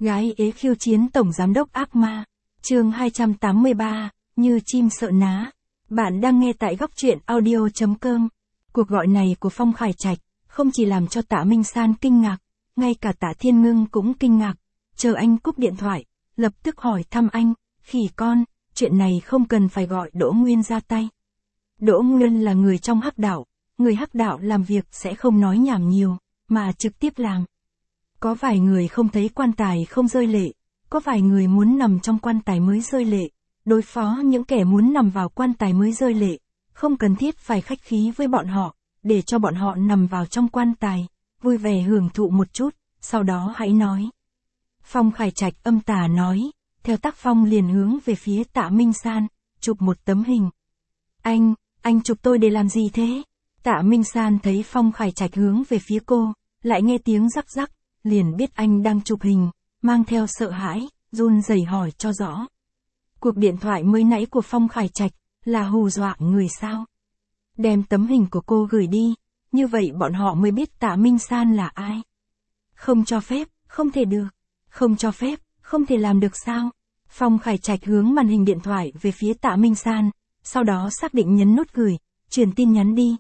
Gái ế khiêu chiến tổng giám đốc ác ma. Chương 283, như chim sợ ná. Bạn đang nghe tại góc truyện audio.com. Cuộc gọi này của Phong Khải Trạch không chỉ làm cho Tạ Minh San kinh ngạc, ngay cả Tạ Thiên Ngưng cũng kinh ngạc. Chờ anh cúp điện thoại, lập tức hỏi thăm anh, khỉ con, chuyện này không cần phải gọi Đỗ Nguyên ra tay. Đỗ Nguyên là người trong Hắc Đạo, người Hắc Đạo làm việc sẽ không nói nhảm nhiều, mà trực tiếp làm. Có vài người không thấy quan tài không rơi lệ, có vài người muốn nằm trong quan tài mới rơi lệ, đối phó những kẻ muốn nằm vào quan tài mới rơi lệ, không cần thiết phải khách khí với bọn họ, để cho bọn họ nằm vào trong quan tài, vui vẻ hưởng thụ một chút, sau đó hãy nói. Phong Khải Trạch âm tà nói, theo tác phong liền hướng về phía Tạ Minh San, chụp một tấm hình. Anh chụp tôi để làm gì thế? Tạ Minh San thấy Phong Khải Trạch hướng về phía cô, lại nghe tiếng rắc rắc, liền biết anh đang chụp hình, mang theo sợ hãi, run rẩy hỏi cho rõ. Cuộc điện thoại mới nãy của Phong Khải Trạch, là hù dọa người sao? Đem tấm hình của cô gửi đi, như vậy bọn họ mới biết Tạ Minh San là ai. Không cho phép, không thể được. Không cho phép, không thể làm được sao? Phong Khải Trạch hướng màn hình điện thoại về phía Tạ Minh San, sau đó xác định nhấn nút gửi, truyền tin nhắn đi.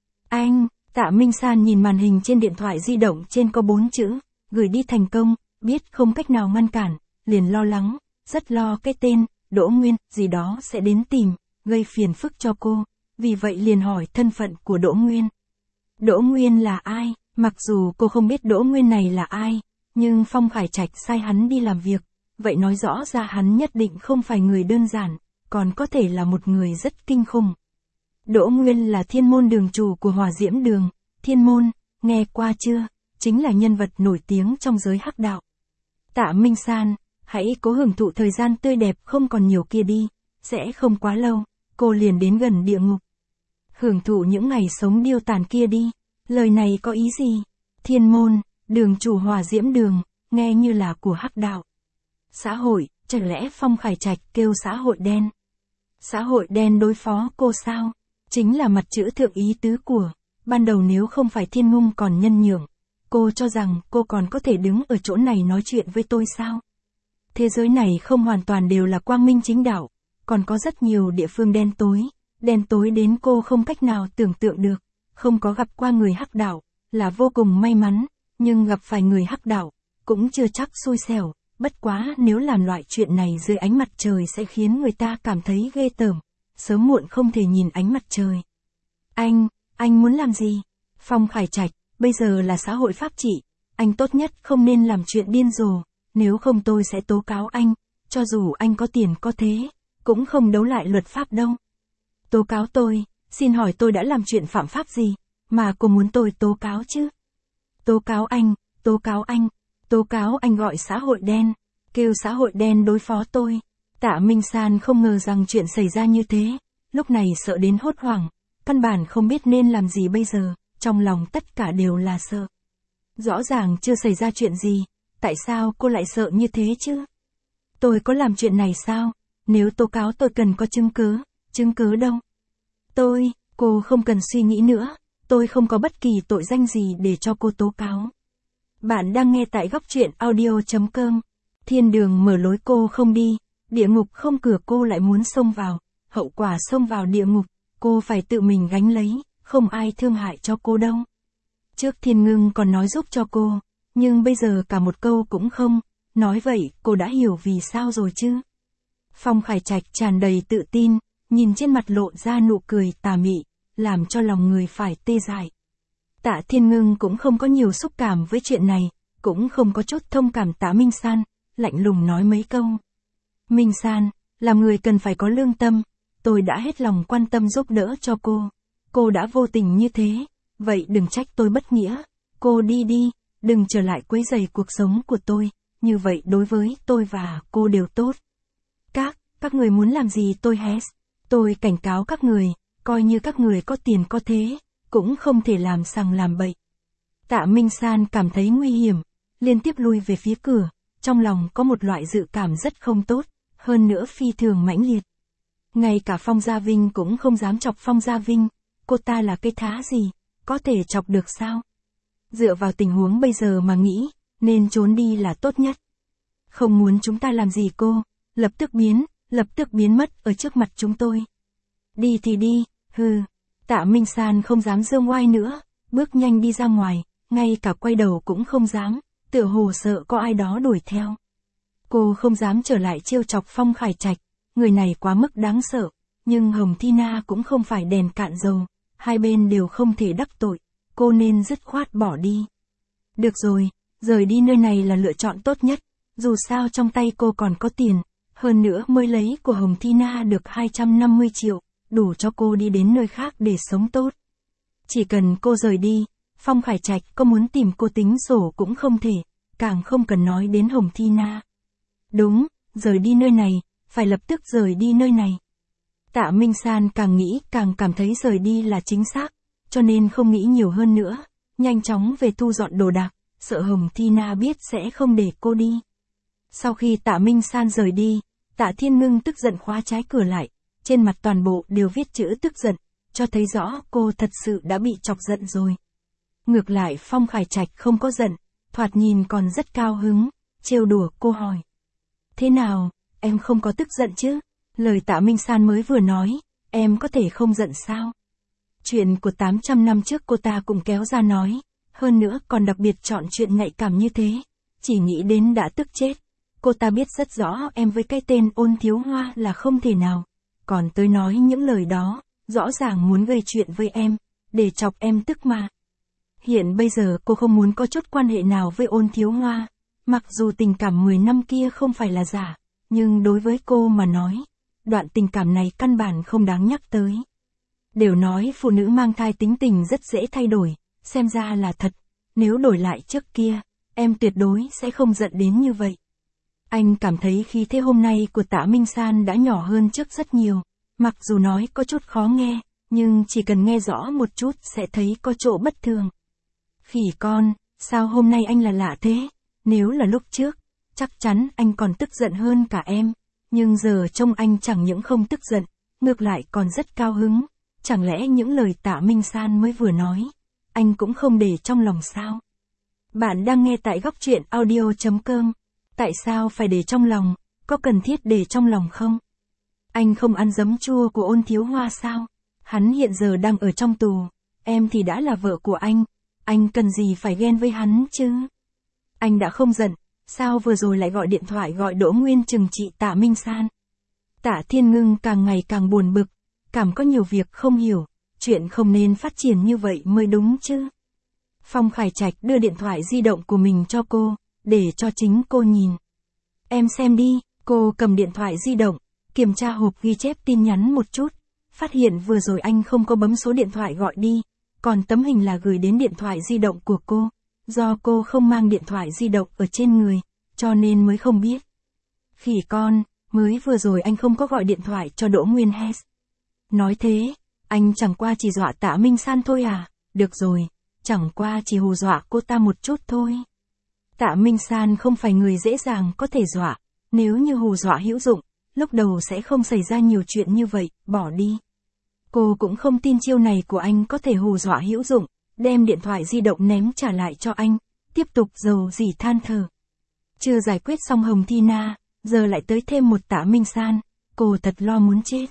Tạ Minh San nhìn màn hình trên điện thoại di động trên có 4 chữ, gửi đi thành công, biết không cách nào ngăn cản, liền lo lắng, rất lo cái tên, Đỗ Nguyên, gì đó sẽ đến tìm, gây phiền phức cho cô, vì vậy liền hỏi thân phận của Đỗ Nguyên. Đỗ Nguyên là ai? Mặc dù cô không biết Đỗ Nguyên này là ai, nhưng Phong Khải Trạch sai hắn đi làm việc, vậy nói rõ ra hắn nhất định không phải người đơn giản, còn có thể là một người rất kinh khủng. Đỗ Nguyên là Thiên Môn đường chủ của Hỏa Diễm Đường, Thiên Môn, nghe qua chưa, chính là nhân vật nổi tiếng trong giới Hắc Đạo. Tạ Minh San, hãy cố hưởng thụ thời gian tươi đẹp không còn nhiều kia đi, sẽ không quá lâu, cô liền đến gần địa ngục. Hưởng thụ những ngày sống điêu tàn kia đi, lời này có ý gì? Thiên Môn, đường chủ Hỏa Diễm Đường, nghe như là của Hắc Đạo. Xã hội, chẳng lẽ Phong Khải Trạch kêu xã hội đen? Xã hội đen đối phó cô sao? Chính là mặt chữ thượng ý tứ của, ban đầu nếu không phải Thiên Ngung còn nhân nhượng, cô cho rằng cô còn có thể đứng ở chỗ này nói chuyện với tôi sao? Thế giới này không hoàn toàn đều là quang minh chính đạo, còn có rất nhiều địa phương đen tối đến cô không cách nào tưởng tượng được, không có gặp qua người Hắc Đạo, là vô cùng may mắn, nhưng gặp phải người Hắc Đạo, cũng chưa chắc xui xẻo, bất quá nếu làm loại chuyện này dưới ánh mặt trời sẽ khiến người ta cảm thấy ghê tởm, sớm muộn không thể nhìn ánh mặt trời. Anh muốn làm gì? Phong Khải Trạch, bây giờ là xã hội pháp trị, anh tốt nhất không nên làm chuyện điên rồ, nếu không tôi sẽ tố cáo anh, cho dù anh có tiền có thế, cũng không đấu lại luật pháp đâu. Tố cáo tôi, xin hỏi tôi đã làm chuyện phạm pháp gì, mà cô muốn tôi tố cáo chứ? Tố cáo anh gọi xã hội đen, kêu xã hội đen đối phó tôi. Tạ Minh San không ngờ rằng chuyện xảy ra như thế, lúc này sợ đến hốt hoảng, căn bản không biết nên làm gì bây giờ, trong lòng tất cả đều là sợ. Rõ ràng chưa xảy ra chuyện gì, tại sao cô lại sợ như thế chứ? Tôi có làm chuyện này sao? Nếu tố cáo tôi cần có chứng cứ đâu? Cô không cần suy nghĩ nữa, tôi không có bất kỳ tội danh gì để cho cô tố cáo. Bạn đang nghe tại góc truyện audio.com. Thiên đường mở lối cô không đi, địa ngục không cửa cô lại muốn xông vào, hậu quả xông vào địa ngục, cô phải tự mình gánh lấy, không ai thương hại cho cô đâu. Trước Thiên Ngưng còn nói giúp cho cô, nhưng bây giờ cả một câu cũng không, nói vậy cô đã hiểu vì sao rồi chứ. Phong Khải Trạch tràn đầy tự tin, nhìn trên mặt lộ ra nụ cười tà mị, làm cho lòng người phải tê dại. Tạ Thiên Ngưng cũng không có nhiều xúc cảm với chuyện này, cũng không có chút thông cảm Tạ Minh San, lạnh lùng nói mấy câu. Minh San, làm người cần phải có lương tâm, tôi đã hết lòng quan tâm giúp đỡ cho cô đã vô tình như thế, vậy đừng trách tôi bất nghĩa, cô đi đi, đừng trở lại quấy rầy cuộc sống của tôi, như vậy đối với tôi và cô đều tốt. Các người muốn làm gì tôi hết, tôi cảnh cáo các người, coi như các người có tiền có thế, cũng không thể làm sằng làm bậy. Tạ Minh San cảm thấy nguy hiểm, liên tiếp lui về phía cửa, trong lòng có một loại dự cảm rất không tốt, hơn nữa phi thường mãnh liệt. Ngay cả Phong Gia Vinh cũng không dám chọc Phong Gia Vinh, cô ta là cái thá gì, có thể chọc được sao? Dựa vào tình huống bây giờ mà nghĩ, nên trốn đi là tốt nhất. không muốn chúng ta làm gì cô, lập tức biến mất ở trước mặt chúng tôi. Đi thì đi, hừ. Tạ Minh San không dám giương oai nữa, bước nhanh đi ra ngoài, ngay cả quay đầu cũng không dám, tựa hồ sợ có ai đó đuổi theo. Cô không dám trở lại trêu chọc Phong Khải Trạch, người này quá mức đáng sợ, nhưng Hồng Thi Na cũng không phải đèn cạn dầu, hai bên đều không thể đắc tội, cô nên dứt khoát bỏ đi. Được rồi, rời đi nơi này là lựa chọn tốt nhất, dù sao trong tay cô còn có tiền, hơn nữa mới lấy của Hồng Thi Na được 250 triệu, đủ cho cô đi đến nơi khác để sống tốt. Chỉ cần cô rời đi, Phong Khải Trạch có muốn tìm cô tính sổ cũng không thể, càng không cần nói đến Hồng Thi Na. Đúng, rời đi nơi này, phải lập tức rời đi nơi này. Tạ Minh San càng nghĩ càng cảm thấy rời đi là chính xác, cho nên không nghĩ nhiều hơn nữa, nhanh chóng về thu dọn đồ đạc, sợ Hồng Thi Na biết sẽ không để cô đi. Sau khi Tạ Minh San rời đi, Tạ Thiên Ngưng tức giận khóa trái cửa lại, trên mặt toàn bộ đều viết chữ tức giận, cho thấy rõ cô thật sự đã bị chọc giận rồi. Ngược lại Phong Khải Trạch không có giận, thoạt nhìn còn rất cao hứng, trêu đùa cô hỏi. Thế nào, em không có tức giận chứ? Lời Tạ Minh San mới vừa nói, em có thể không giận sao? Chuyện của 800 năm trước cô ta cũng kéo ra nói, hơn nữa còn đặc biệt chọn chuyện nhạy cảm như thế, chỉ nghĩ đến đã tức chết. Cô ta biết rất rõ em với cái tên Ôn Thiếu Hoa là không thể nào, còn tới nói những lời đó, rõ ràng muốn gây chuyện với em, để chọc em tức mà. Hiện bây giờ cô không muốn có chút quan hệ nào với Ôn Thiếu Hoa, mặc dù tình cảm 10 năm kia không phải là giả, nhưng đối với cô mà nói, đoạn tình cảm này căn bản không đáng nhắc tới. Đều nói phụ nữ mang thai tính tình rất dễ thay đổi, xem ra là thật, nếu đổi lại trước kia, em tuyệt đối sẽ không giận đến như vậy. Anh cảm thấy khí thế hôm nay của Tạ Minh San đã nhỏ hơn trước rất nhiều, mặc dù nói có chút khó nghe, nhưng chỉ cần nghe rõ một chút sẽ thấy có chỗ bất thường. Khỉ con, sao hôm nay anh là lạ thế? Nếu là lúc trước, chắc chắn anh còn tức giận hơn cả em, nhưng giờ trông anh chẳng những không tức giận, ngược lại còn rất cao hứng, chẳng lẽ những lời Tạ Minh San mới vừa nói, anh cũng không để trong lòng sao? Bạn đang nghe tại góc truyện audio.com. Tại sao phải để trong lòng, có cần thiết để trong lòng không? Anh không ăn giấm chua của Ôn Thiếu Hoa sao? Hắn hiện giờ đang ở trong tù, em thì đã là vợ của anh cần gì phải ghen với hắn chứ? Anh đã không giận, sao vừa rồi lại gọi điện thoại gọi Đỗ Nguyên trừng trị Tạ Minh San? Tạ Thiên Ngưng càng ngày càng buồn bực, cảm có nhiều việc không hiểu, chuyện không nên phát triển như vậy mới đúng chứ. Phong Khải Trạch đưa điện thoại di động của mình cho cô, để cho chính cô nhìn. Em xem đi, cô cầm điện thoại di động, kiểm tra hộp ghi chép tin nhắn một chút, phát hiện vừa rồi anh không có bấm số điện thoại gọi đi, còn tấm hình là gửi đến điện thoại di động của cô, do cô không mang điện thoại di động ở trên người, cho nên mới không biết. Khỉ con, mới vừa rồi anh không có gọi điện thoại cho Đỗ Nguyên Hess. Nói thế, anh chẳng qua chỉ dọa Tạ Minh San thôi à? Được rồi, chẳng qua chỉ hù dọa cô ta một chút thôi. Tạ Minh San không phải người dễ dàng có thể dọa, nếu như hù dọa hữu dụng, lúc đầu sẽ không xảy ra nhiều chuyện như vậy, bỏ đi. Cô cũng không tin chiêu này của anh có thể hù dọa hữu dụng, đem điện thoại di động ném trả lại cho anh, tiếp tục dầu dỉ than thở. Chưa giải quyết xong Hồng Thi Na, giờ lại tới thêm một Tạ Minh San, cô thật lo muốn chết.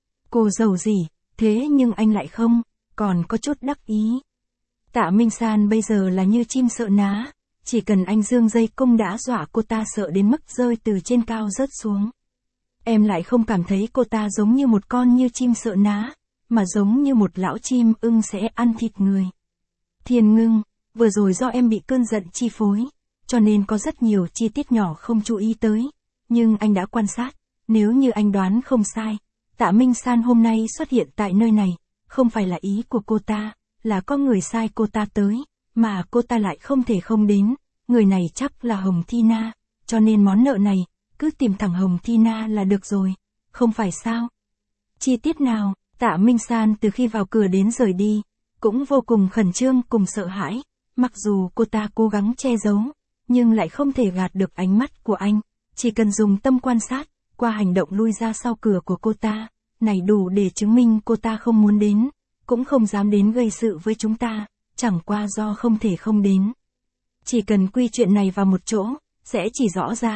Cô dầu dỉ, thế nhưng anh lại không, còn có chút đắc ý. Tạ Minh San bây giờ là như chim sợ ná, chỉ cần anh dương dây cung đã dọa cô ta sợ đến mức rơi từ trên cao rớt xuống. Em lại không cảm thấy cô ta giống như một con như chim sợ ná, mà giống như một lão chim ưng sẽ ăn thịt người. Thiên Ngưng, vừa rồi do em bị cơn giận chi phối, cho nên có rất nhiều chi tiết nhỏ không chú ý tới, nhưng anh đã quan sát, nếu như anh đoán không sai, Tạ Minh San hôm nay xuất hiện tại nơi này, không phải là ý của cô ta, là có người sai cô ta tới, mà cô ta lại không thể không đến, người này chắc là Hồng Thi Na, cho nên món nợ này, cứ tìm thẳng Hồng Thi Na là được rồi, không phải sao? Chi tiết nào? Tạ Minh San từ khi vào cửa đến rời đi, cũng vô cùng khẩn trương cùng sợ hãi, mặc dù cô ta cố gắng che giấu, nhưng lại không thể gạt được ánh mắt của anh, chỉ cần dùng tâm quan sát, qua hành động lui ra sau cửa của cô ta, này đủ để chứng minh cô ta không muốn đến, cũng không dám đến gây sự với chúng ta, chẳng qua do không thể không đến. Chỉ cần quy chuyện này vào một chỗ, sẽ chỉ rõ ra,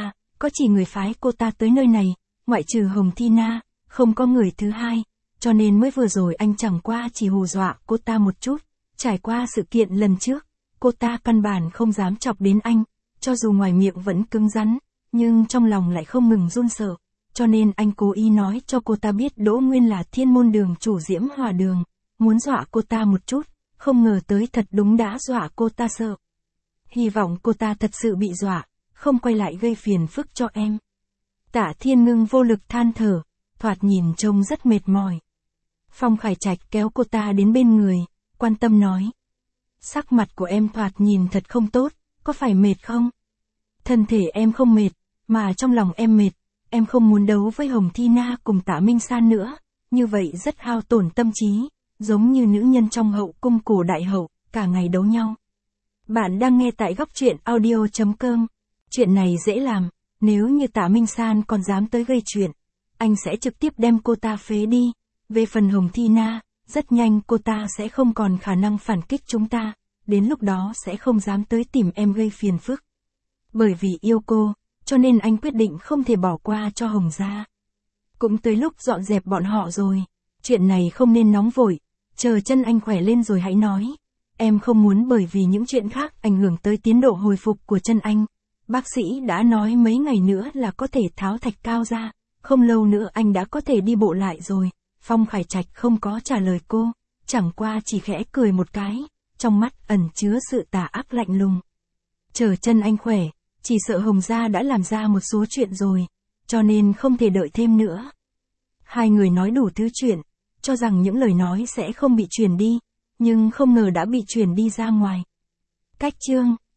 có chỉ người phái cô ta tới nơi này, ngoại trừ Hồng Thi Na, không có người thứ hai, cho nên mới vừa rồi anh chẳng qua chỉ hù dọa cô ta một chút, trải qua sự kiện lần trước, cô ta căn bản không dám chọc đến anh, cho dù ngoài miệng vẫn cứng rắn, nhưng trong lòng lại không ngừng run sợ, cho nên anh cố ý nói cho cô ta biết Đỗ Nguyên là Thiên Môn Đường chủ Diễm Hòa Đường, muốn dọa cô ta một chút, không ngờ tới thật đúng đã dọa cô ta sợ. Hy vọng cô ta thật sự bị dọa, không quay lại gây phiền phức cho em. Tạ Thiên Ngưng vô lực than thở, thoạt nhìn trông rất mệt mỏi. Phong Khải Trạch kéo cô ta đến bên người, quan tâm nói. Sắc mặt của em thoạt nhìn thật không tốt, có phải mệt không? Thân thể em không mệt, mà trong lòng em mệt, em không muốn đấu với Hồng Thi Na cùng Tạ Minh San nữa, như vậy rất hao tổn tâm trí, giống như nữ nhân trong hậu cung cổ đại hậu, cả ngày đấu nhau. Bạn đang nghe tại góc truyện audio.com. Chuyện này dễ làm, nếu như Tạ Minh San còn dám tới gây chuyện, anh sẽ trực tiếp đem cô ta phế đi. Về phần Hồng Thi Na, rất nhanh cô ta sẽ không còn khả năng phản kích chúng ta, đến lúc đó sẽ không dám tới tìm em gây phiền phức. Bởi vì yêu cô, cho nên anh quyết định không thể bỏ qua cho Hồng gia. Cũng tới lúc dọn dẹp bọn họ rồi, chuyện này không nên nóng vội, chờ chân anh khỏe lên rồi hãy nói. Em không muốn bởi vì những chuyện khác ảnh hưởng tới tiến độ hồi phục của chân anh. Bác sĩ đã nói mấy ngày nữa là có thể tháo thạch cao ra, không lâu nữa anh đã có thể đi bộ lại rồi. Phong Khải Trạch không có trả lời cô, chẳng qua chỉ khẽ cười một cái, trong mắt ẩn chứa sự tà ác lạnh lùng. Chờ chân anh khỏe, chỉ sợ Hồng gia đã làm ra một số chuyện rồi, cho nên không thể đợi thêm nữa. Hai người nói đủ thứ chuyện, cho rằng những lời nói sẽ không bị truyền đi, nhưng không ngờ đã bị truyền đi ra ngoài. Cách chương